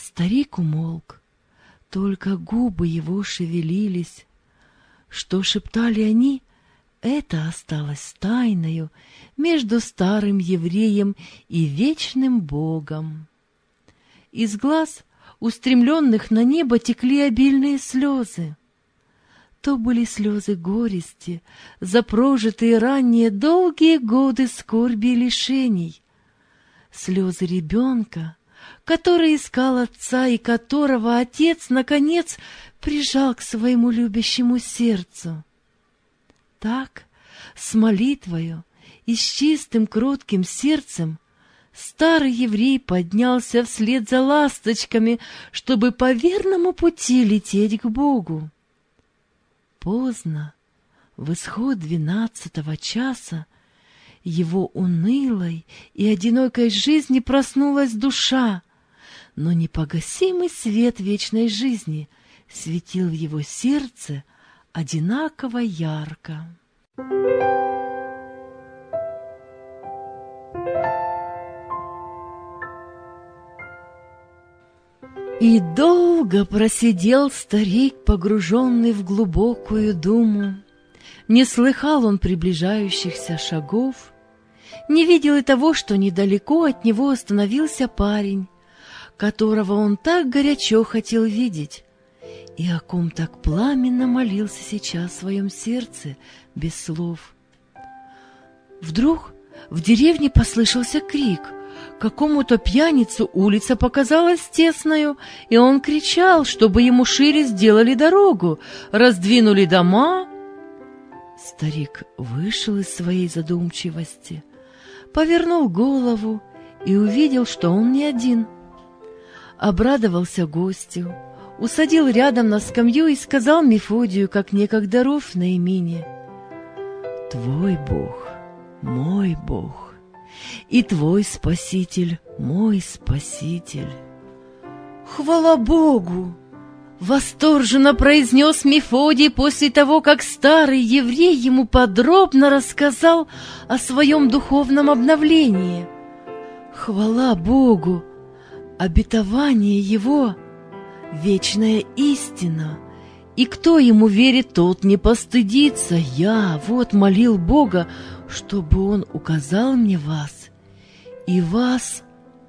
Старик умолк, только губы его шевелились. Что шептали они, это осталось тайною между старым евреем и вечным Богом. Из глаз, устремленных на небо, текли обильные слезы. То были слезы горести за прожитые ранее долгие годы скорби и лишений, слезы ребенка, который искал отца и которого отец, наконец, прижал к своему любящему сердцу. Так, с молитвою и с чистым кротким сердцем, старый еврей поднялся вслед за ласточками, чтобы по верному пути лететь к Богу. Поздно, в исход 12-го часа, его унылой и одинокой жизни проснулась душа, но непогасимый свет вечной жизни светил в его сердце одинаково ярко. И долго просидел старик, погруженный в глубокую думу. Не слыхал он приближающихся шагов, не видел и того, что недалеко от него остановился парень, которого он так горячо хотел видеть, и о ком так пламенно молился сейчас в своем сердце без слов. Вдруг в деревне послышался крик. Какому-то пьяницу улица показалась тесною, и он кричал, чтобы ему шире сделали дорогу, раздвинули дома. Старик вышел из своей задумчивости, повернул голову и увидел, что он не один. Обрадовался гостю, усадил рядом на скамью и сказал Мефодию, как некогда Руфь-Ноэмине: «Твой Бог, мой Бог, и твой Спаситель, мой Спаситель». «Хвала Богу!» — восторженно произнес Мефодий после того, как старый еврей ему подробно рассказал о своем духовном обновлении. «Хвала Богу! Обетование Его — вечная истина, и кто Ему верит, тот не постыдится. Я вот молил Бога, чтобы Он указал мне вас, и вас».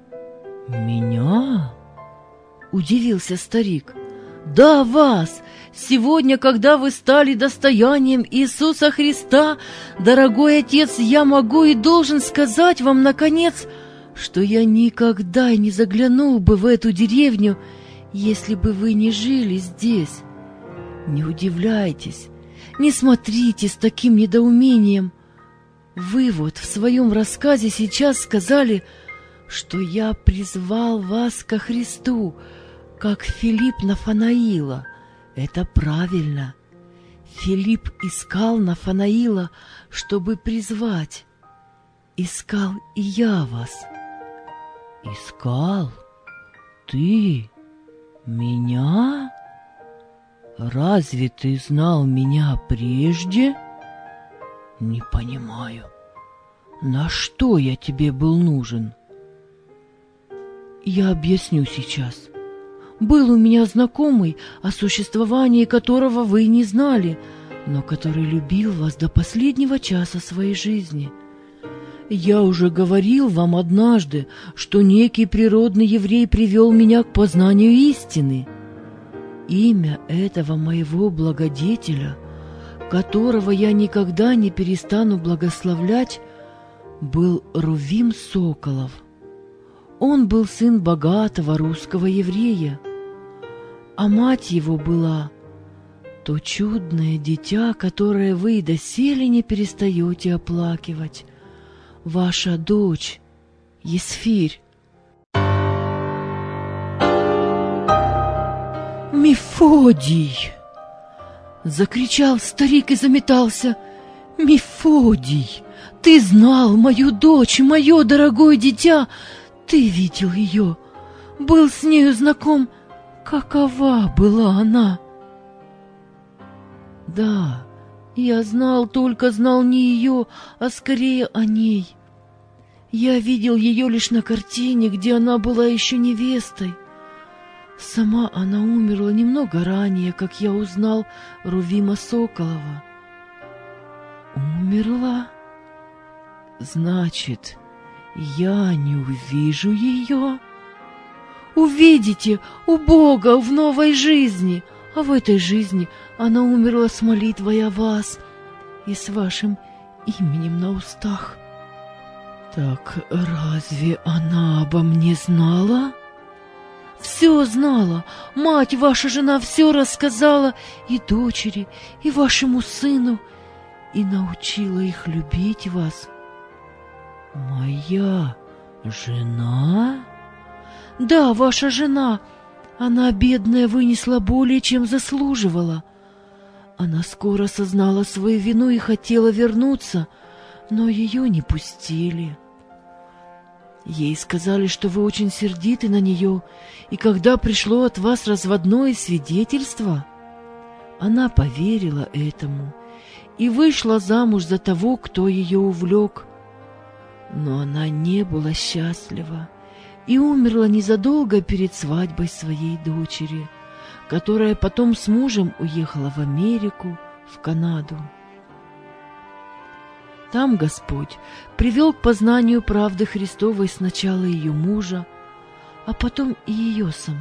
«Меня?» — удивился старик. «Да, вас! Сегодня, когда вы стали достоянием Иисуса Христа, дорогой Отец, я могу и должен сказать вам, наконец, что я никогда не заглянул бы в эту деревню, если бы вы не жили здесь. Не удивляйтесь, не смотрите с таким недоумением. Вы вот в своем рассказе сейчас сказали, что я призвал вас ко Христу, как Филипп Нафанаила. Это правильно. Филипп искал Нафанаила, чтобы призвать. Искал и я вас». «Искал? Ты? Меня? Разве ты знал меня прежде? Не понимаю, на что я тебе был нужен?» «Я объясню сейчас. Был у меня знакомый, о существовании которого вы не знали, но который любил вас до последнего часа своей жизни. Я уже говорил вам однажды, что некий природный еврей привел меня к познанию истины. Имя этого моего благодетеля, которого я никогда не перестану благословлять, был Рувим Соколов. Он был сын богатого русского еврея, а мать его была то чудное дитя, которое вы и доселе не перестаете оплакивать, ваша дочь Есфирь. «Мефодий!» — закричал старик и заметался. «Мефодий, ты знал мою дочь, мое дорогое дитя, ты видел ее, был с нею знаком. Какова была она?» «Да, я знал не ее, а скорее о ней. Я видел ее лишь на картине, где она была еще невестой. Сама она умерла немного ранее, как я узнал Рувима Соколова. Умерла? Значит, я не увижу ее? Увидите у Бога в новой жизни, а в этой жизни она умерла с молитвой о вас и с вашим именем на устах. Так разве она обо мне знала? Все знала. Мать, ваша жена, все рассказала и дочери, и вашему сыну, и научила их любить вас. Моя жена? Да, ваша жена. Она, бедная, вынесла более, чем заслуживала. Она скоро осознала свою вину и хотела вернуться, но ее не пустили. Ей сказали, что вы очень сердиты на нее, и когда пришло от вас разводное свидетельство, она поверила этому и вышла замуж за того, кто ее увлек. Но она не была счастлива и умерла незадолго перед свадьбой своей дочери, которая потом с мужем уехала в Америку, в Канаду. Там Господь привел к познанию правды Христовой сначала ее мужа, а потом и ее саму.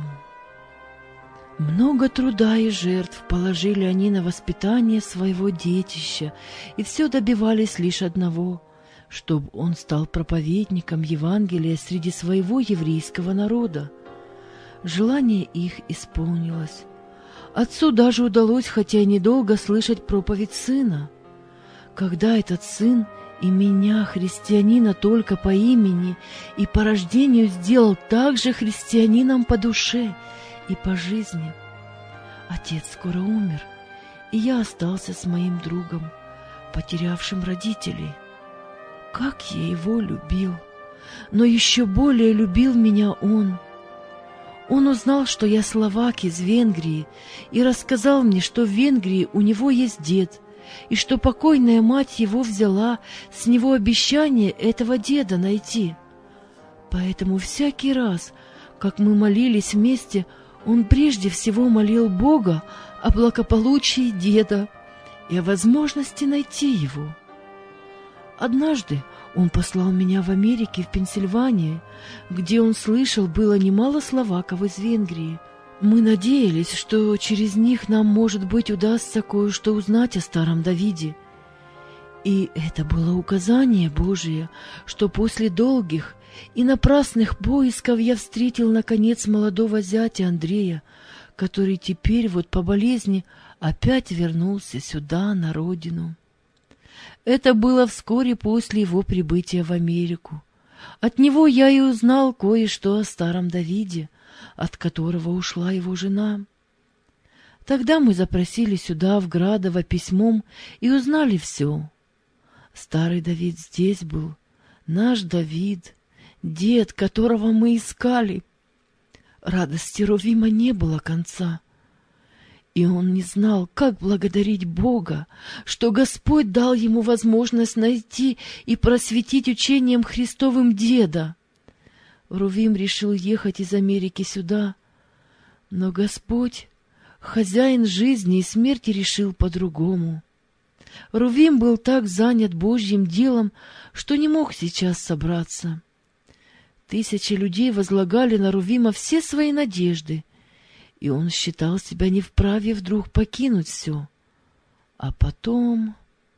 Много труда и жертв положили они на воспитание своего детища, и все добивались лишь одного — чтобы он стал проповедником Евангелия среди своего еврейского народа. Желание их исполнилось. Отцу даже удалось, хотя и недолго, слышать проповедь сына. Когда этот сын и меня, христианина только по имени и по рождению, сделал также христианином по душе и по жизни. Отец скоро умер, и я остался с моим другом, потерявшим родителей. Как я его любил! Но еще более любил меня он. Он узнал, что я словак из Венгрии, и рассказал мне, что в Венгрии у него есть дед, и что покойная мать его взяла с него обещание этого деда найти. Поэтому всякий раз, как мы молились вместе, он прежде всего молил Бога о благополучии деда и о возможности найти его. Однажды он послал меня в Америке, в Пенсильвании, где он слышал было немало словаков из Венгрии. Мы надеялись, что через них нам, может быть, удастся кое-что узнать о старом Давиде. И это было указание Божие, что после долгих и напрасных поисков я встретил, наконец, молодого зятя Андрея, который теперь вот по болезни опять вернулся сюда, на родину. Это было вскоре после его прибытия в Америку. От него я и узнал кое-что о старом Давиде, от которого ушла его жена. Тогда мы запросили сюда, в Градово, письмом и узнали все. Старый Давид здесь был, наш Давид, дед, которого мы искали. Радости Рувима не было конца. И он не знал, как благодарить Бога, что Господь дал ему возможность найти и просветить учением Христовым деда. Рувим решил ехать из Америки сюда, но Господь, хозяин жизни и смерти, решил по-другому. Рувим был так занят Божьим делом, что не мог сейчас собраться. 1000 людей возлагали на Рувима все свои надежды, и он считал себя не вправе вдруг покинуть все. А потом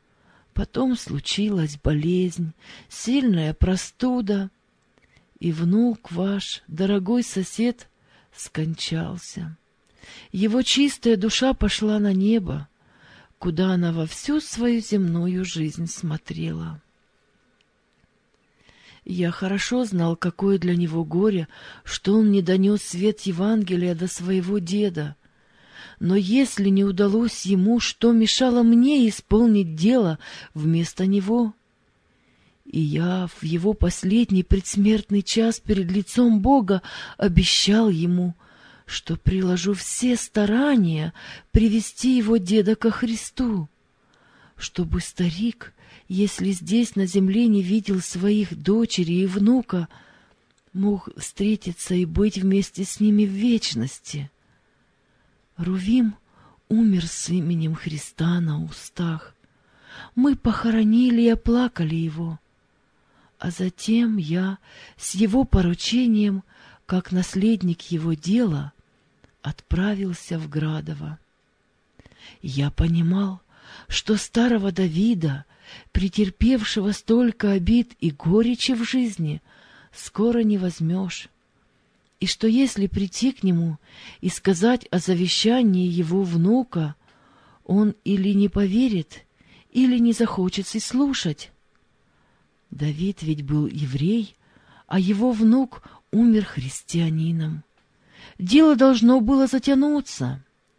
случилась болезнь, сильная простуда, и внук ваш, дорогой сосед, скончался. Его чистая душа пошла на небо, куда она во всю свою земную жизнь смотрела. Я хорошо знал, какое для него горе, что он не донес свет Евангелия до своего деда. Но если не удалось ему, что мешало мне исполнить дело вместо него? И я в его последний предсмертный час перед лицом Бога обещал ему, что приложу все старания привести его деда ко Христу, чтобы старик, если здесь на земле не видел своих дочери и внука, мог встретиться и быть вместе с ними в вечности. Рувим умер с именем Христа на устах. Мы похоронили и оплакали его. А затем я с его поручением, как наследник его дела, отправился в Градово. Я понимал, что старого Давида, претерпевшего столько обид и горечи в жизни, скоро не возьмешь, и что если прийти к нему и сказать о завещании его внука, он или не поверит, или не захочет и слушать. Давид ведь был еврей, а его внук умер христианином. Дело должно было затянуться.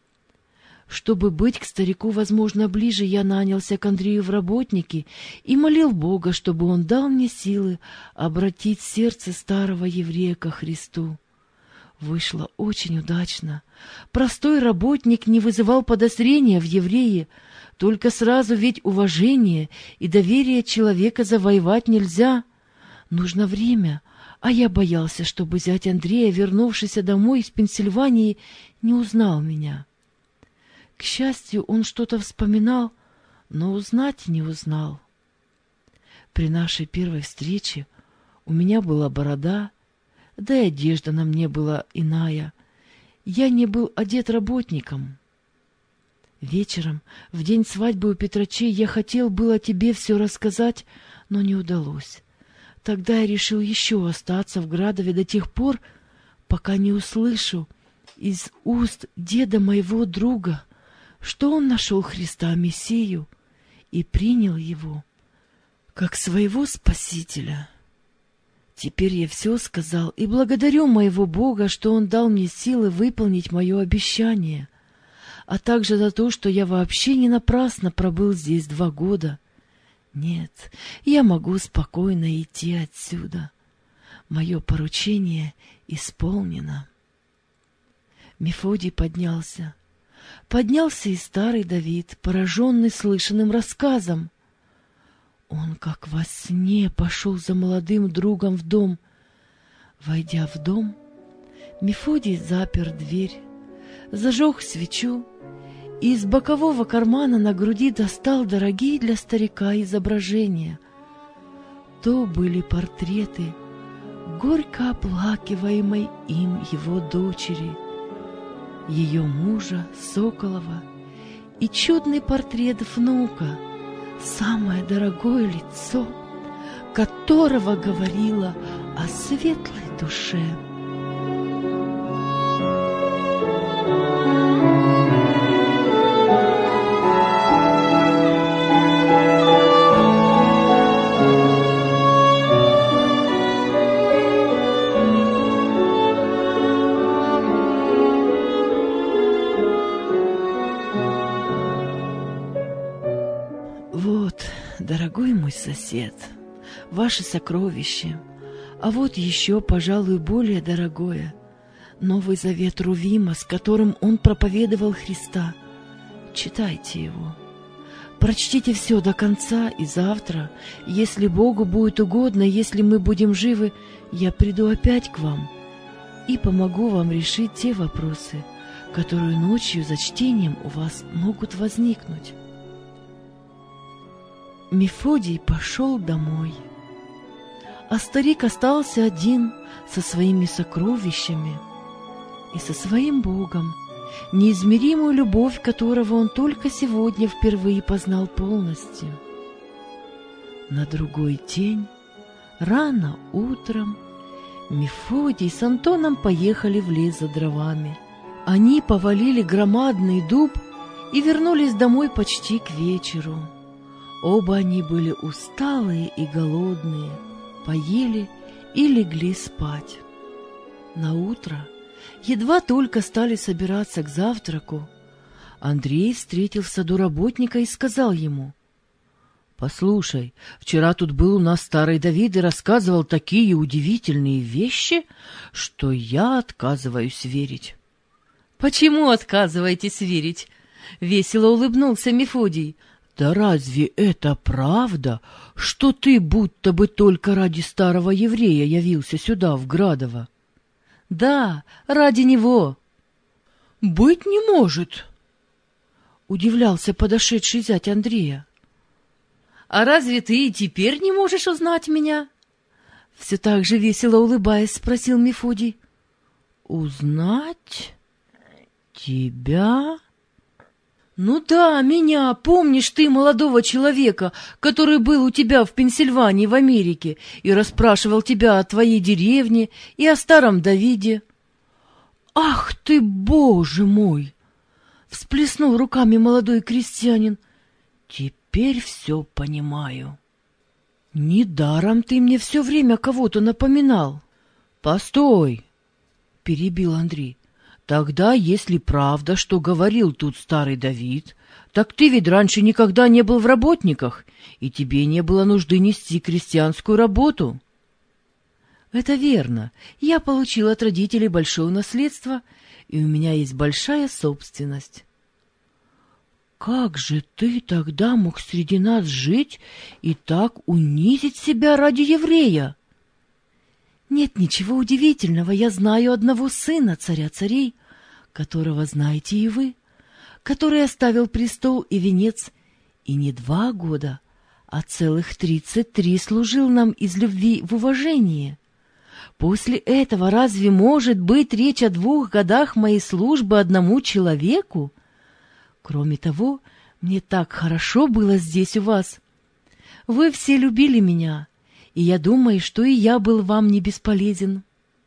Чтобы быть к старику, возможно, ближе, я нанялся к Андрею в работники и молил Бога, чтобы он дал мне силы обратить сердце старого еврея ко Христу. Вышло очень удачно. Простой работник не вызывал подозрения в еврее, только сразу ведь уважение и доверие человека завоевать нельзя. Нужно время, а я боялся, чтобы зять Андрея, вернувшийся домой из Пенсильвании, не узнал меня. К счастью, он что-то вспоминал, но узнать не узнал. При нашей первой встрече у меня была борода, да и одежда на мне была иная. Я не был одет работником. Вечером, в день свадьбы у Петрачей, я хотел было тебе все рассказать, но не удалось. Тогда я решил еще остаться в Градове до тех пор, пока не услышу из уст деда моего друга, что он нашел Христа Мессию и принял его как своего Спасителя. Теперь я все сказал и благодарю моего Бога, что Он дал мне силы выполнить мое обещание, а также за то, что я вообще не напрасно пробыл здесь 2 года. Нет, я могу спокойно идти отсюда. Мое поручение исполнено. Мефодий поднялся. Поднялся и старый Давид, пораженный слышанным рассказом. Он, как во сне, пошел за молодым другом в дом. Войдя в дом, Мефодий запер дверь, зажег свечу и из бокового кармана на груди достал дорогие для старика изображения. То были портреты горько оплакиваемой им его дочери, ее мужа Соколова, и чудный портрет внука, самое дорогое лицо, которого говорило о светлой душе. Дорогой мой сосед, ваше сокровище, а вот еще, пожалуй, более дорогое — Новый Завет Рувима, с которым он проповедовал Христа. Читайте его. Прочтите все до конца, и завтра, если Богу будет угодно, если мы будем живы, я приду опять к вам и помогу вам решить те вопросы, которые ночью за чтением у вас могут возникнуть. Мефодий пошел домой, а старик остался один со своими сокровищами и со своим Богом, неизмеримую любовь которого он только сегодня впервые познал полностью. На другой день, рано утром, Мефодий с Антоном поехали в лес за дровами. Они повалили громадный дуб и вернулись домой почти к вечеру. Оба они были усталые и голодные, поели и легли спать. Наутро, едва только стали собираться к завтраку, Андрей встретил в саду работника и сказал ему: «Послушай, вчера тут был у нас старый Давид и рассказывал такие удивительные вещи, что я отказываюсь верить». «Почему отказываетесь верить?» — весело улыбнулся Мефодий. Да разве это правда, что ты будто бы только ради старого еврея явился сюда, в Градово? Да, ради него. Быть не может, удивлялся подошедший зять Андрея. А разве ты и теперь не можешь узнать меня? Все так же весело улыбаясь, спросил Мефодий. Узнать тебя? Ну да, меня. Помнишь ты молодого человека, который был у тебя в Пенсильвании, в Америке, и расспрашивал тебя о твоей деревне и о старом Давиде? Ах ты, Боже мой! Всплеснул руками молодой крестьянин. Теперь все понимаю. Недаром ты мне все время кого-то напоминал. Постой, перебил Андрей. Тогда, если правда, что говорил тут старый Давид, так ты ведь раньше никогда не был в работниках, и тебе не было нужды нести крестьянскую работу. Это верно. Я получил от родителей большое наследство, и у меня есть большая собственность. Как же ты тогда мог среди нас жить и так унизить себя ради еврея? Нет ничего удивительного, я знаю одного сына царя царей, которого знаете и вы, который оставил престол и венец, и не 2 года, а целых 33 служил нам из любви в уважении. После этого разве может быть речь о 2 годах моей службы одному человеку? Кроме того, мне так хорошо было здесь у вас. Вы все любили меня, и я думаю, что и я был вам не бесполезен.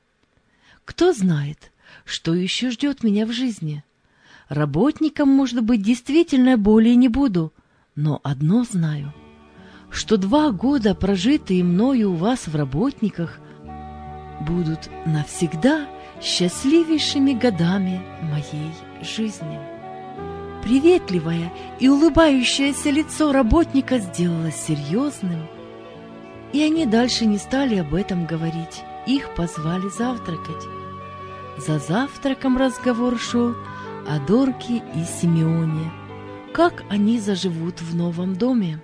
Кто знает, что еще ждет меня в жизни? Работником, может быть, действительно более не буду, но одно знаю, что 2 года, прожитые мною у вас в работниках, будут навсегда счастливейшими годами моей жизни. Приветливое и улыбающееся лицо работника сделалось серьезным, и они дальше не стали об этом говорить. Их позвали завтракать. За завтраком разговор шел о Дорке и Симеоне, как они заживут в новом доме.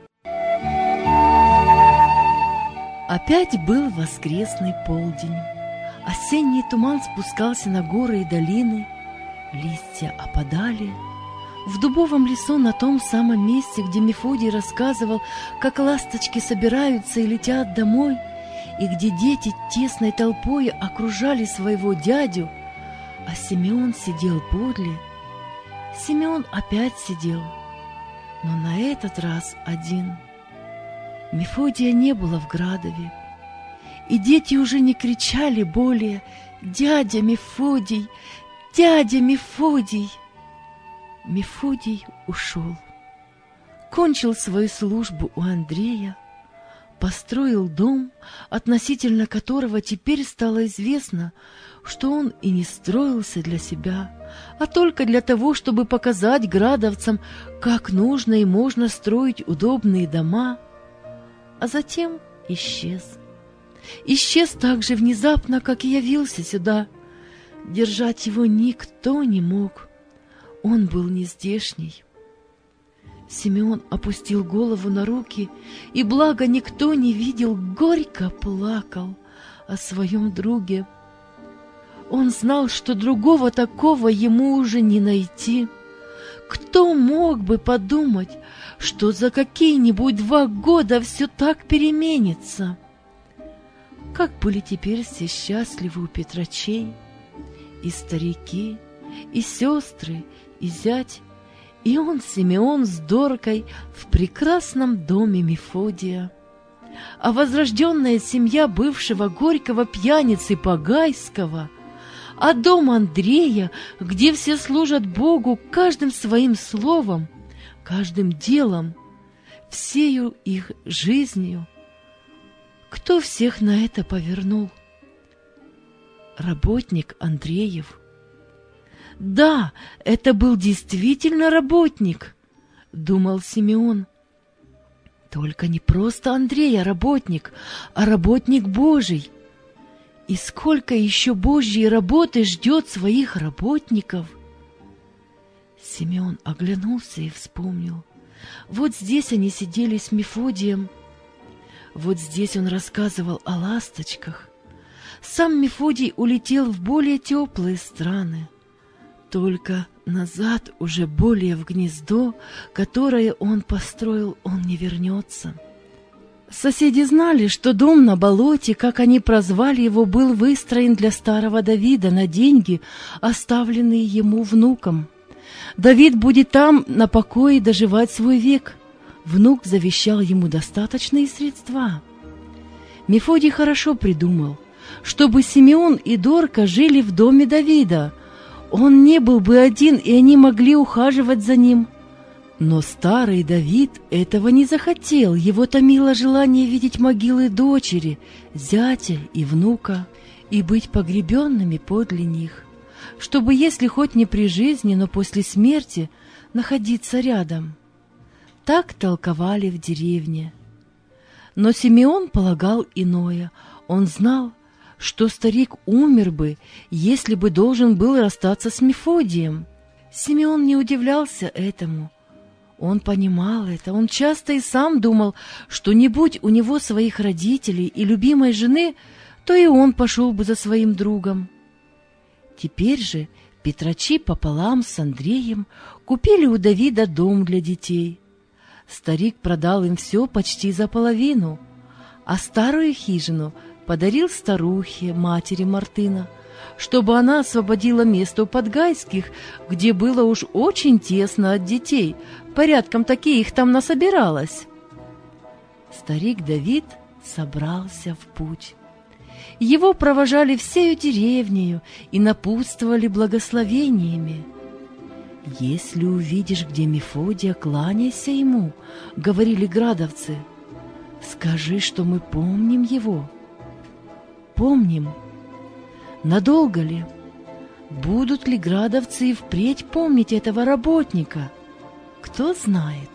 Опять был воскресный полдень. Осенний туман спускался на горы и долины, листья опадали. В дубовом лесу, на том самом месте, где Мефодий рассказывал, как ласточки собираются и летят домой, и где дети тесной толпой окружали своего дядю, а Симеон сидел подле. Симеон опять сидел, но на этот раз один. Мефодия не было в Градове, и дети уже не кричали более «Дядя Мефодий! Дядя Мефодий!». Мефодий ушел, кончил свою службу у Андрея, построил дом, относительно которого теперь стало известно, что он и не строился для себя, а только для того, чтобы показать градовцам, как нужно и можно строить удобные дома, а затем исчез. Исчез так же внезапно, как и явился сюда. Держать его никто не мог. Он был нездешний. Симеон опустил голову на руки, и, благо никто не видел, горько плакал о своем друге. Он знал, что другого такого ему уже не найти. Кто мог бы подумать, что за какие-нибудь 2 года все так переменится? Как были теперь все счастливы у Петрачей, и старики, и сестры, и зять, и он, Симеон, с Доркой в прекрасном доме Мефодия. А возрожденная семья бывшего горького пьяницы Пагайского, а дом Андрея, где все служат Богу каждым своим словом, каждым делом, всею их жизнью. Кто всех на это повернул? Работник Андреев. Да, это был действительно работник, думал Симеон. Только не просто Андрей, а работник Божий. И сколько еще Божьей работы ждет своих работников? Симеон оглянулся и вспомнил, Вот здесь они сидели с Мефодием. Вот здесь он рассказывал о ласточках. Сам Мефодий улетел в более теплые страны. Только назад, уже более в гнездо, которое он построил, он не вернется. Соседи знали, что дом на болоте, как они прозвали его, был выстроен для старого Давида на деньги, оставленные ему внуком. Давид будет там на покое доживать свой век. Внук завещал ему достаточные средства. Мефодий хорошо придумал, чтобы Симеон и Дорка жили в доме Давида. Он не был бы один, и они могли ухаживать за ним. Но старый Давид этого не захотел. Его томило желание видеть могилы дочери, зятя и внука и быть погребенными подле них, чтобы, если хоть не при жизни, но после смерти, находиться рядом. Так толковали в деревне. Но Симеон полагал иное. Он знал, что старик умер бы, если бы должен был расстаться с Мефодием. Симеон не удивлялся этому. Он понимал это. Он часто и сам думал, что не будь у него своих родителей и любимой жены, то и он пошел бы за своим другом. Теперь же Петрачи пополам с Андреем купили у Давида дом для детей. Старик продал им все почти за половину, а старую хижину подарил старухе, матери Мартына, чтобы она освободила место у Подгайских, где было уж очень тесно от детей, порядком таки их там насобиралось. Старик Давид собрался в путь. Его провожали всею деревнею и напутствовали благословениями. «Если увидишь, где Мефодия, кланяйся ему», — говорили градовцы. «Скажи, что мы помним его». Помним. Надолго ли? Будут ли градовцы и впредь помнить этого работника? Кто знает.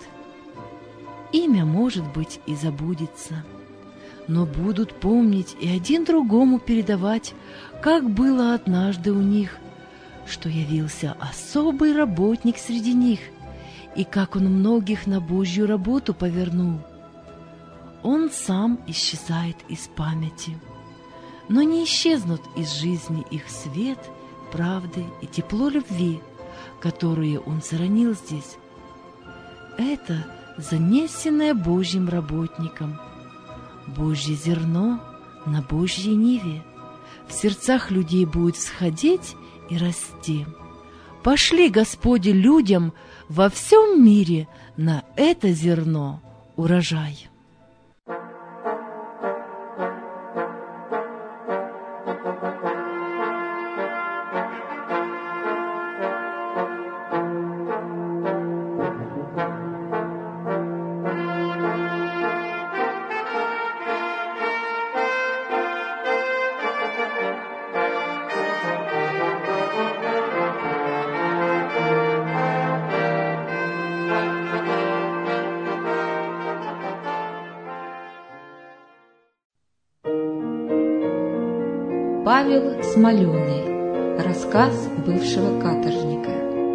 Имя, может быть, и забудется. Но будут помнить и один другому передавать, как было однажды у них, что явился особый работник среди них, и как он многих на Божью работу повернул. Он сам исчезает из памяти, но не исчезнут из жизни их свет, правды и тепло любви, которые он заронил здесь. Это занесенное Божьим работником, Божье зерно на Божьей ниве, в сердцах людей будет всходить и расти. Пошли, Господи, людям во всем мире на это зерно урожай. Павел Смоленый. Рассказ бывшего каторжника.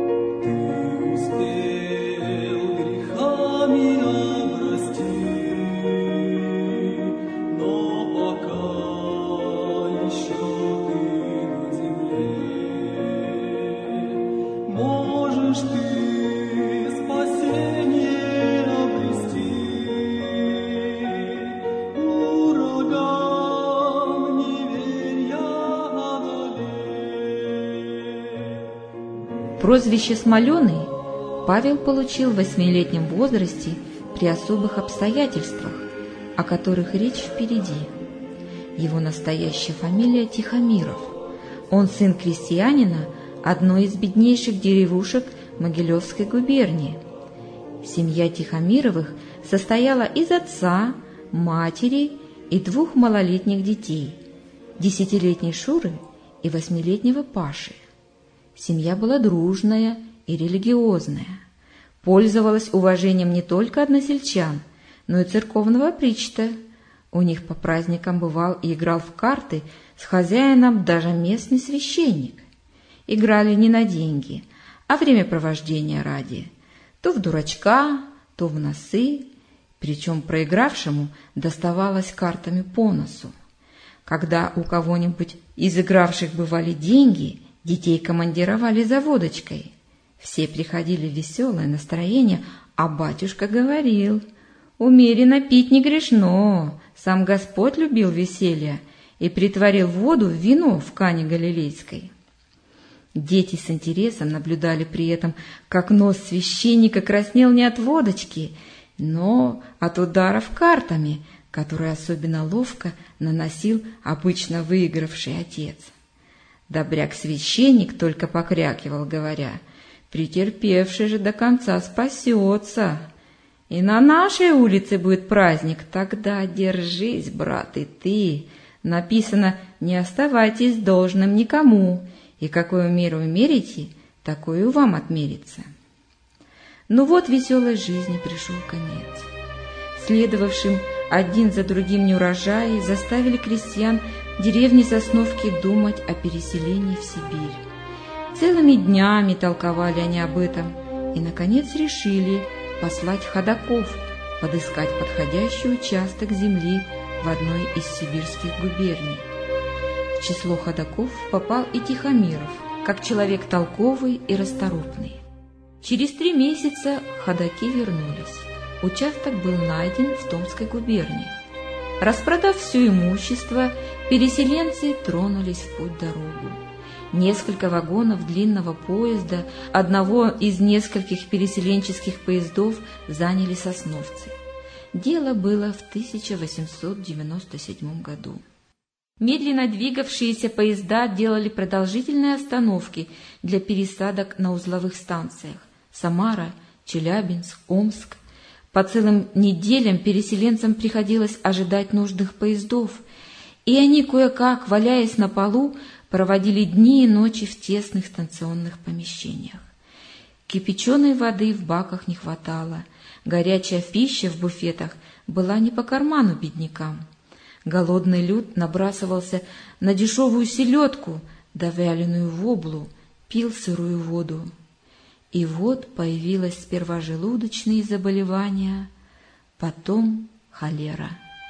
Прозвище «Смоленый» Павел получил в 8-летнем возрасте при особых обстоятельствах, о которых речь впереди. Его настоящая фамилия Тихомиров. Он сын крестьянина одной из беднейших деревушек Могилевской губернии. Семья Тихомировых состояла из отца, матери и 2 малолетних детей – 10-летней Шуры и 8-летнего Паши. Семья была дружная и религиозная, пользовалась уважением не только односельчан, но и церковного причта. У них по праздникам бывал и играл в карты с хозяином даже местный священник. Играли не на деньги, а времяпровождения ради. То в дурачка, то в носы, причем проигравшему доставалось картами по носу. Когда у кого-нибудь из игравших бывали деньги, детей командировали за водочкой. Все приходили в веселое настроение, а батюшка говорил: «Умеренно пить не грешно, сам Господь любил веселье и притворил воду в вино в Кане Галилейской». Дети с интересом наблюдали при этом, как нос священника краснел не от водочки, но от ударов картами, которые особенно ловко наносил обычно выигравший отец. Добряк-священник только покрякивал, говоря: «Претерпевший же до конца спасется. И на нашей улице будет праздник, тогда держись, брат, и ты. Написано: не оставайтесь должным никому, и какую меру мерите, такую вам отмерится». Ну вот веселой жизни пришел конец. Следовавшим один за другим неурожаи заставили крестьян деревни Сосновки думать о переселении в Сибирь. Целыми днями толковали они об этом и, наконец, решили послать ходаков подыскать подходящий участок земли в одной из сибирских губерний. В число ходаков попал и Тихомиров, как человек толковый и расторопный. Через 3 месяца ходаки вернулись. Участок был найден в Томской губернии. Распродав все имущество, переселенцы тронулись в путь-дорогу. Несколько вагонов длинного поезда, одного из нескольких переселенческих поездов, заняли сосновцы. Дело было в 1897 году. Медленно двигавшиеся поезда делали продолжительные остановки для пересадок на узловых станциях Самара, Челябинск, Омск. По целым неделям переселенцам приходилось ожидать нужных поездов, и они, кое-как, валяясь на полу, проводили дни и ночи в тесных станционных помещениях. Кипяченой воды в баках не хватало, горячая пища в буфетах была не по карману беднякам. Голодный люд набрасывался на дешевую селедку да вяленую воблу, пил сырую воду. И вот появилось сперва желудочные заболевания, потом холера.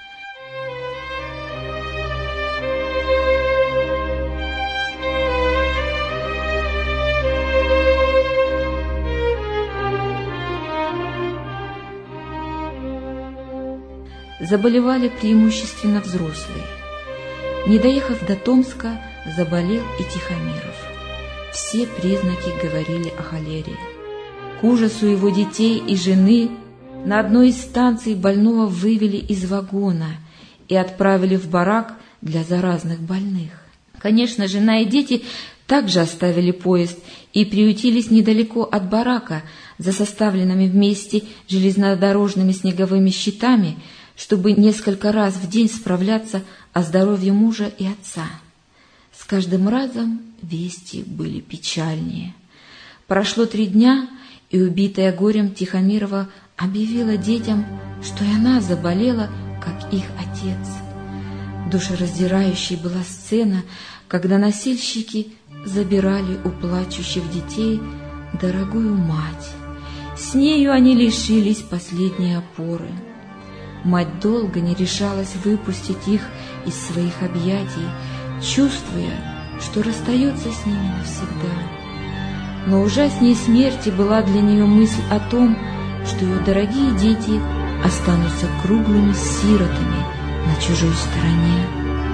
Заболевали преимущественно взрослые. Не доехав до Томска, заболел и Тихомиров. Все признаки говорили о холере. К ужасу его детей и жены на одной из станций больного вывели из вагона и отправили в барак для заразных больных. Конечно, жена и дети также оставили поезд и приютились недалеко от барака, за составленными вместе железнодорожными снеговыми щитами, чтобы несколько раз в день справляться о здоровье мужа и отца. С каждым разом вести были печальнее. Прошло 3 дня, и убитая горем Тихомирова объявила детям, что и она заболела, как их отец. Душераздирающей была сцена, когда носильщики забирали у плачущих детей дорогую мать. С нею они лишились последней опоры. Мать долго не решалась выпустить их из своих объятий, чувствуя, что расстается с ними навсегда. Но ужаснее смерти была для нее мысль о том, что ее дорогие дети останутся круглыми сиротами на чужой стороне.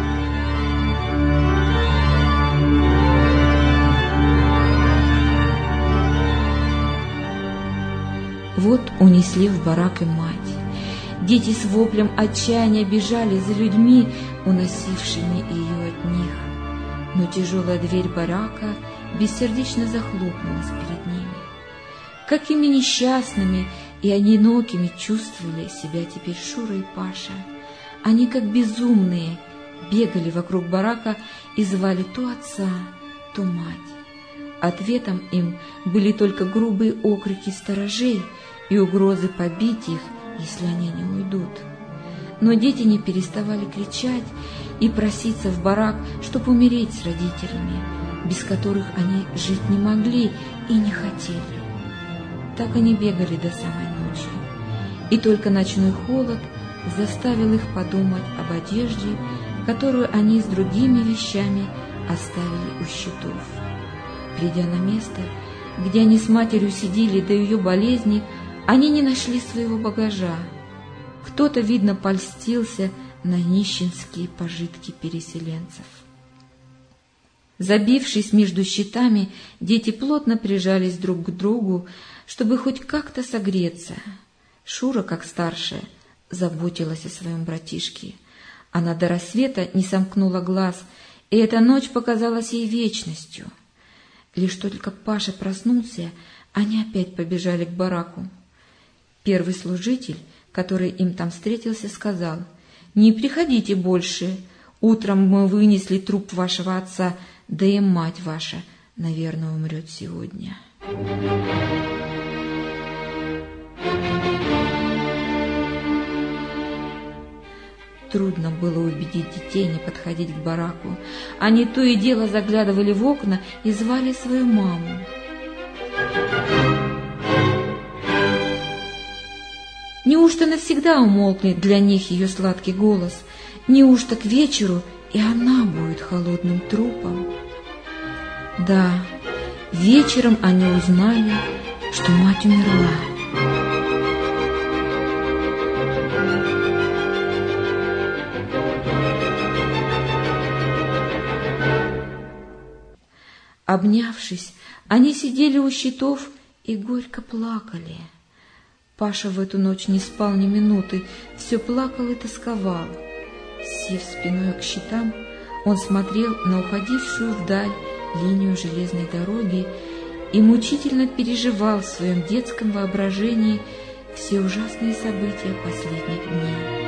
Вот унесли в барак и мать. Дети с воплем отчаяния бежали за людьми, уносившими ее от них. Но тяжелая дверь барака бессердечно захлопнулась перед ними. Какими несчастными и одинокими чувствовали себя теперь Шура и Паша. Они, как безумные, бегали вокруг барака и звали то отца, то мать. Ответом им были только грубые окрики сторожей и угрозы побить их, если они не уйдут. Но дети не переставали кричать и проситься в барак, чтобы умереть с родителями, без которых они жить не могли и не хотели. Так они бегали до самой ночи. и только ночной холод заставил их подумать об одежде, которую они с другими вещами оставили у щитов. Придя на место, где они с матерью сидели до ее болезни, они не нашли своего багажа. Кто-то, видно, польстился на нищенские пожитки переселенцев. Забившись между щитами, дети плотно прижались друг к другу, чтобы хоть как-то согреться. Шура, как старшая, заботилась о своем братишке. Она до рассвета не сомкнула глаз, и эта ночь показалась ей вечностью. Лишь только Паша проснулся, они опять побежали к бараку. Первый служитель, который им там встретился, сказал: «Не приходите больше. Утром мы вынесли труп вашего отца, да и мать ваша, наверное, умрет сегодня». Трудно было убедить детей не подходить к бараку. Они то и дело заглядывали в окна и звали свою маму. Неужто навсегда умолкнет для них ее сладкий голос? Неужто к вечеру и она будет холодным трупом? Да, вечером они узнали, что мать умерла. Обнявшись, они сидели у щитов и горько плакали. Паша в эту ночь не спал ни минуты, все плакал и тосковал. Сев спиной к щитам, он смотрел на уходившую вдаль линию железной дороги и мучительно переживал в своем детском воображении все ужасные события последних дней.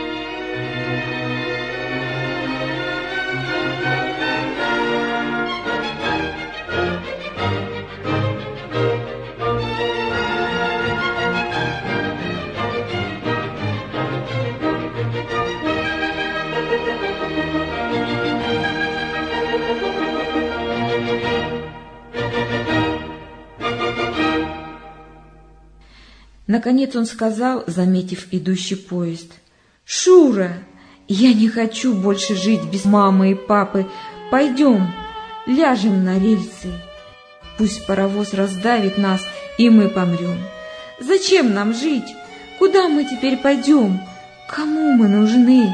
Наконец он сказал, заметив идущий поезд: «Шура, я не хочу больше жить без мамы и папы. Пойдем, ляжем на рельсы. Пусть паровоз раздавит нас, и мы помрем. Зачем нам жить? Куда мы теперь пойдем? Кому мы нужны?»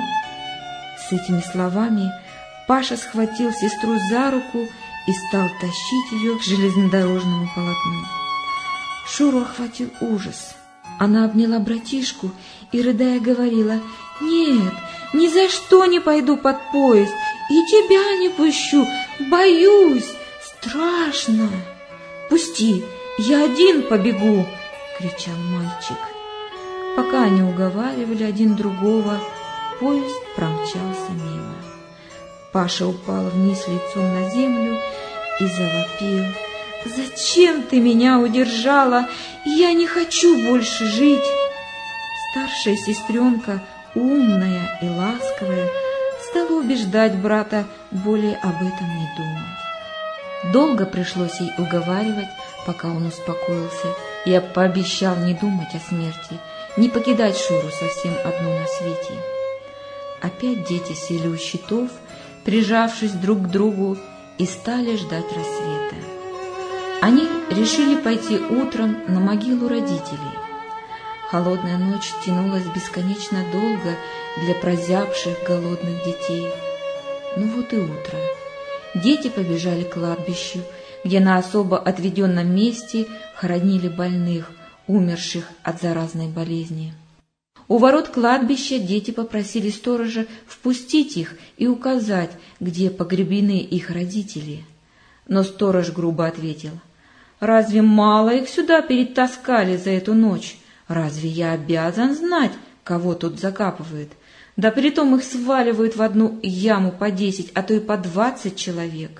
С этими словами Паша схватил сестру за руку и стал тащить ее к железнодорожному полотну. Шуру охватил ужас. Она обняла братишку и, рыдая, говорила: «Нет, ни за что не пойду под поезд, и тебя не пущу, боюсь, страшно». «Пусти, я один побегу!» — кричал мальчик. Пока они уговаривали один другого, поезд промчался мимо. Паша упал вниз лицом на землю и завопил: «Зачем ты меня удержала? Я не хочу больше жить!» Старшая сестренка, умная и ласковая, стала убеждать брата более об этом не думать. Долго пришлось ей уговаривать, пока он успокоился, и пообещал не думать о смерти, не покидать Шуру совсем одну на свете. Опять дети сели у щитов, прижавшись друг к другу, и стали ждать рассвета. Они решили пойти утром на могилу родителей. Холодная ночь тянулась бесконечно долго для прозябших голодных детей. Ну вот и утро. Дети побежали к кладбищу, где на особо отведенном месте хоронили больных, умерших от заразной болезни. У ворот кладбища дети попросили сторожа впустить их и указать, где погребены их родители. Но сторож грубо ответил: «Разве мало их сюда перетаскали за эту ночь? Разве я обязан знать, кого тут закапывают? Да притом их сваливают в одну яму по 10, а то и по 20 человек».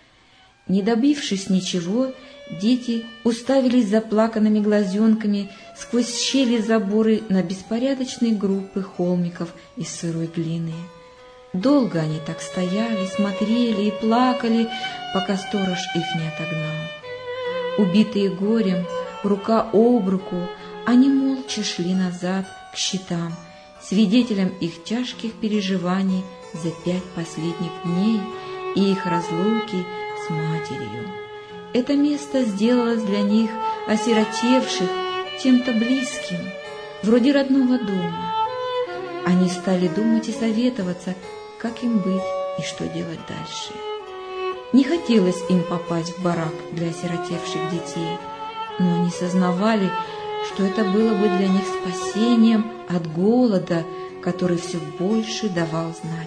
Не добившись ничего, дети уставились заплаканными глазенками сквозь щели заборы на беспорядочные группы холмиков из сырой глины. Долго они так стояли, смотрели и плакали, пока сторож их не отогнал. Убитые горем, рука об руку, Они молча шли назад к щитам, свидетелям их тяжких переживаний за 5 последних дней и их разлуки с матерью. Это место сделалось для них, осиротевших, чем-то близким, вроде родного дома. Они стали думать и советоваться, как им быть и что делать дальше. Не хотелось им попасть в барак для осиротевших детей, но они сознавали, что это было бы для них спасением от голода, который все больше давал знать.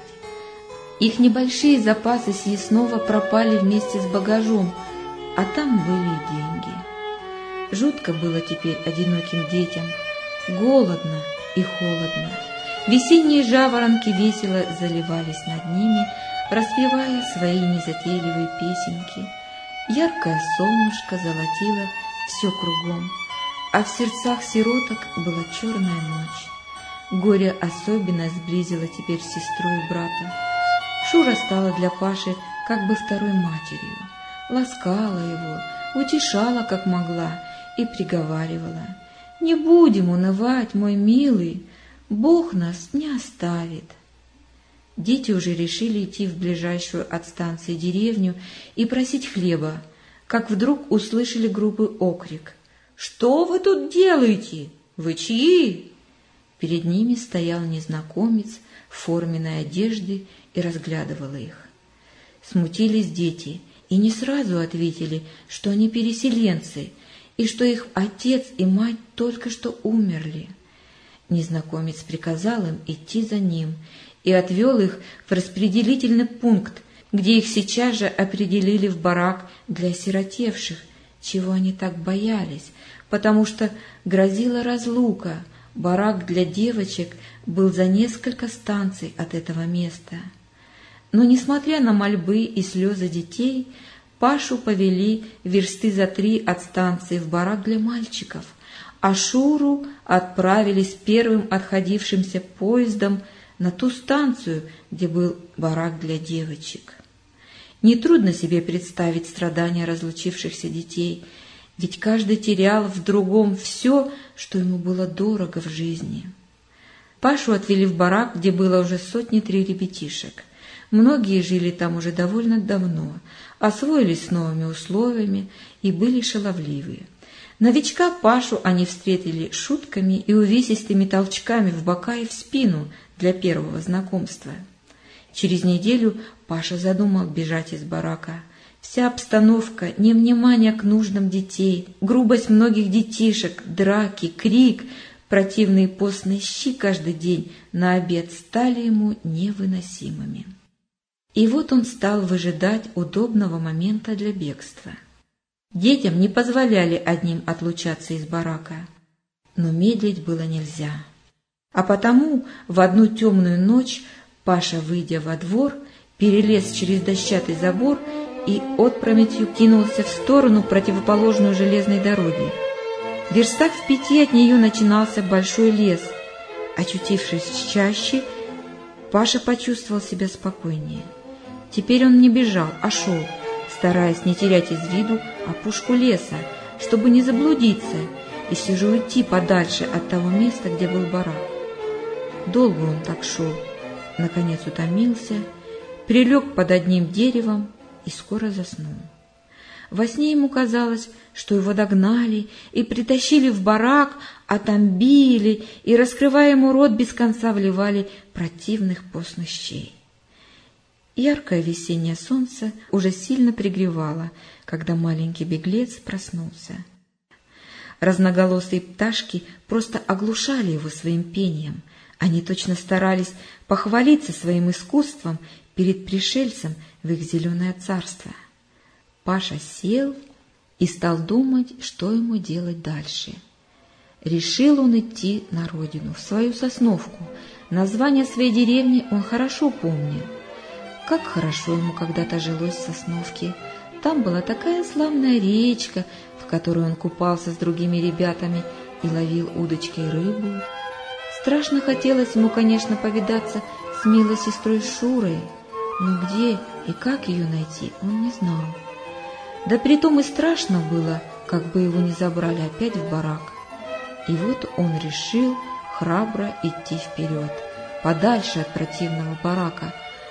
Их небольшие запасы съестного пропали вместе с багажом, а там были и деньги. Жутко было теперь одиноким детям, голодно и холодно. Весенние жаворонки весело заливались над ними, распевая свои незатейливые песенки. Яркое солнышко золотило все кругом, а в сердцах сироток была черная ночь. Горе особенно сблизило теперь сестру и брата. Шура стала для Паши как бы второй матерью, ласкала его, утешала как могла и приговаривала: «Не будем унывать, мой милый, Бог нас не оставит». Дети уже решили идти в ближайшую от станции деревню и просить хлеба, как вдруг услышали грубый окрик: «Что вы тут делаете? Вы чьи?» Перед ними стоял незнакомец в форменной одежде и разглядывал их. Смутились дети и не сразу ответили, что они переселенцы и что их отец и мать только что умерли. Незнакомец приказал им идти за ним и отвел их в распределительный пункт, где их сейчас же определили в барак для осиротевших, чего они так боялись, потому что грозила разлука. Барак для девочек был за несколько станций от этого места. Но, несмотря на мольбы и слезы детей, Пашу повели версты за 3 от станции в барак для мальчиков, а Шуру отправили с первым отходившимся поездом на ту станцию, где был барак для девочек. Нетрудно себе представить страдания разлучившихся детей, ведь каждый терял в другом все, что ему было дорого в жизни. Пашу отвели в барак, где было уже 103 ребятишек. Многие жили там уже довольно давно, освоились с новыми условиями и были шаловливые. Новичка Пашу они встретили шутками и увесистыми толчками в бока и в спину для первого знакомства. Через неделю Паша задумал бежать из барака. Вся обстановка, невнимание к нуждам детей, грубость многих детишек, драки, крик, противные постные щи каждый день на обед стали ему невыносимыми. И вот он стал выжидать удобного момента для бегства. Детям не позволяли одним отлучаться из барака, но медлить было нельзя. А потому в одну темную ночь Паша, выйдя во двор, перелез через дощатый забор и опрометью кинулся в сторону, противоположную железной дороге. В верстах в 5 от нее начинался большой лес. Очутившись в чаще, Паша почувствовал себя спокойнее. Теперь он не бежал, а шел, стараясь не терять из виду опушку леса, чтобы не заблудиться и все же уйти подальше от того места, где был барак. Долго он так шел, наконец утомился, прилег под одним деревом и скоро заснул. Во сне ему казалось, что его догнали и притащили в барак, а там били и, раскрывая ему рот, без конца вливали противных постных щей. Яркое весеннее солнце уже сильно пригревало, когда маленький беглец проснулся. Разноголосые пташки просто оглушали его своим пением. Они точно старались похвалиться своим искусством перед пришельцем в их зеленое царство. Паша сел и стал думать, что ему делать дальше. Решил он идти на родину, в свою Сосновку. Название своей деревни он хорошо помнил. Как хорошо ему когда-то жилось в Сосновке. Там была такая славная речка, в которой он купался с другими ребятами и ловил удочкой рыбу. Страшно хотелось ему, конечно, повидаться с милой сестрой Шурой, но где и как ее найти, он не знал. Да притом и страшно было, как бы его не забрали опять в барак. И вот он решил храбро идти вперед, подальше от противного барака,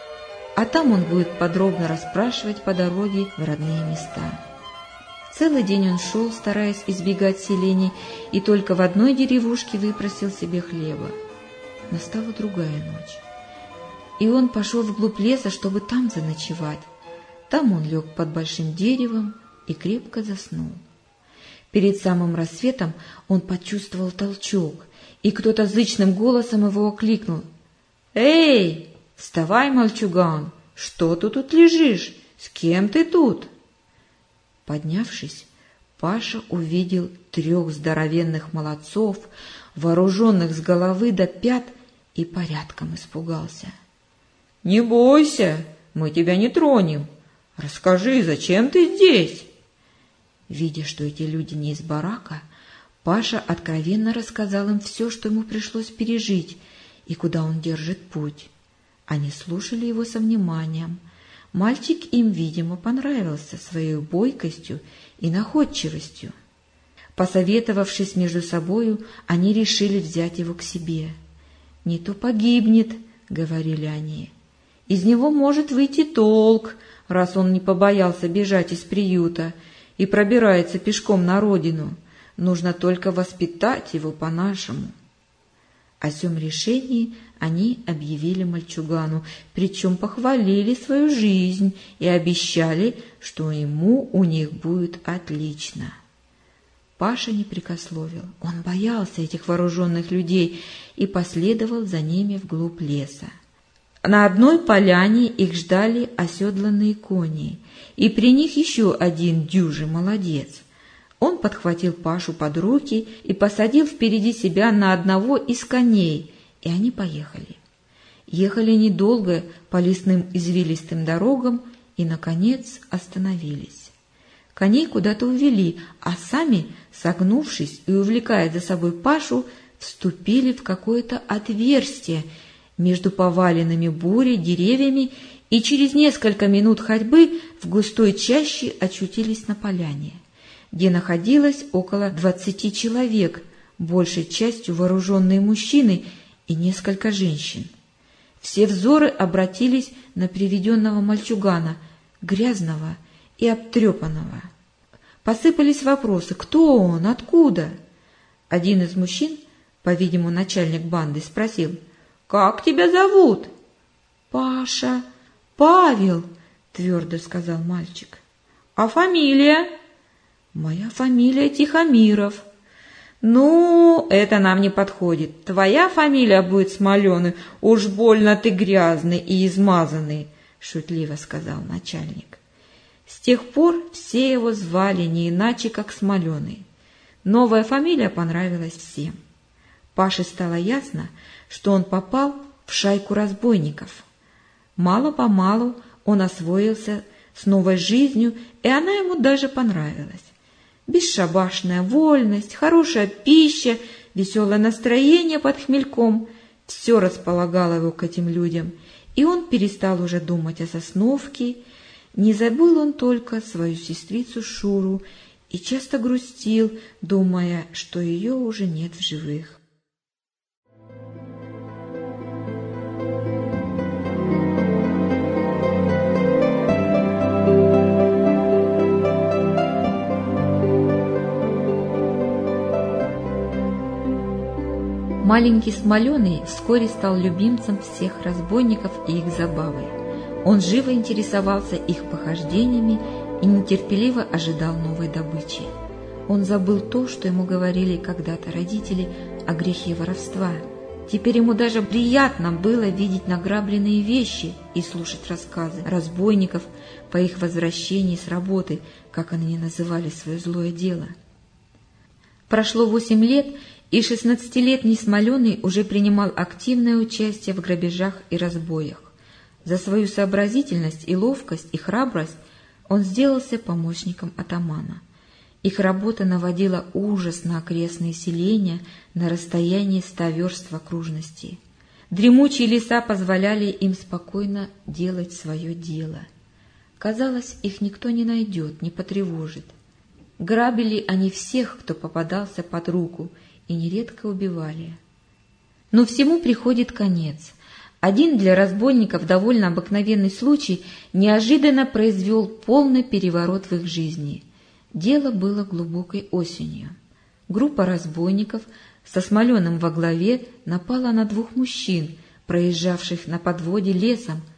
а там он будет подробно расспрашивать по дороге в родные места. Целый день он шел, стараясь избегать селений, и только в одной деревушке выпросил себе хлеба. Настала другая ночь, и он пошел вглубь леса, чтобы там заночевать. Там он лег под большим деревом и крепко заснул. Перед самым рассветом он почувствовал толчок, и кто-то зычным голосом его окликнул: «Эй, вставай, мальчуган! Что ты тут лежишь? С кем ты тут?» Поднявшись, Паша увидел 3 здоровенных молодцов, вооруженных с головы до пят, и порядком испугался. «Не бойся, мы тебя не тронем. Расскажи, зачем ты здесь?» Видя, что эти люди не из барака, Паша откровенно рассказал им все, что ему пришлось пережить и куда он держит путь. Они слушали его со вниманием. Мальчик им, видимо, понравился своей бойкостью и находчивостью. Посоветовавшись между собою, они решили взять его к себе. «Не то погибнет», — говорили они. «Из него может выйти толк, раз он не побоялся бежать из приюта и пробирается пешком на родину. Нужно только воспитать его по-нашему». О сём решении они объявили мальчугану, причем похвалили свою жизнь и обещали, что ему у них будет отлично. Паша не прекословил, он боялся этих вооруженных людей и последовал за ними вглубь леса. На одной поляне их ждали оседланные кони, и при них еще один дюжий молодец. Он подхватил Пашу под руки и посадил впереди себя на одного из коней, и они поехали. Ехали недолго по лесным извилистым дорогам и, наконец, остановились. Коней куда-то увели, а сами, согнувшись и увлекая за собой Пашу, вступили в какое-то отверстие между поваленными бурей деревьями и через несколько минут ходьбы в густой чаще очутились на поляне, где находилось около 20 человек, большей частью вооруженные мужчины и несколько женщин. Все взоры обратились на приведенного мальчугана, грязного и обтрепанного. Посыпались вопросы: кто он, откуда? Один из мужчин, по-видимому, начальник банды, спросил: «Как тебя зовут?» «Паша». «Павел», — твердо сказал мальчик. «А фамилия?» «Моя фамилия Тихомиров». «Ну, это нам не подходит. Твоя фамилия будет Смоленый. Уж больно ты грязный и измазанный», — шутливо сказал начальник. С тех пор все его звали не иначе, как Смоленый. Новая фамилия понравилась всем. Паше стало ясно, что он попал в шайку разбойников. Мало-помалу он освоился с новой жизнью, и она ему даже понравилась. Бесшабашная вольность, хорошая пища, веселое настроение под хмельком — все располагало его к этим людям, и он перестал уже думать о Сосновке. Не забыл он только свою сестрицу Шуру и часто грустил, думая, что ее уже нет в живых. Маленький Смоленый вскоре стал любимцем всех разбойников и их забавой. Он живо интересовался их похождениями и нетерпеливо ожидал новой добычи. Он забыл то, что ему говорили когда-то родители о грехе воровства. Теперь ему даже приятно было видеть награбленные вещи и слушать рассказы разбойников по их возвращении с работы, как они называли свое злое дело. Прошло 8 лет, и 16-летний Смоленый уже принимал активное участие в грабежах и разбоях. За свою сообразительность и ловкость и храбрость он сделался помощником атамана. Их работа наводила ужас на окрестные селения на расстоянии 100 верст в окружности. Дремучие леса позволяли им спокойно делать свое дело. Казалось, их никто не найдет, не потревожит. Грабили они всех, кто попадался под руку, и и нередко убивали. Но всему приходит конец. Один для разбойников довольно обыкновенный случай неожиданно произвел полный переворот в их жизни. Дело было глубокой осенью. Группа разбойников со Смоленым во главе напала на двух мужчин, проезжавших на подводе лесом,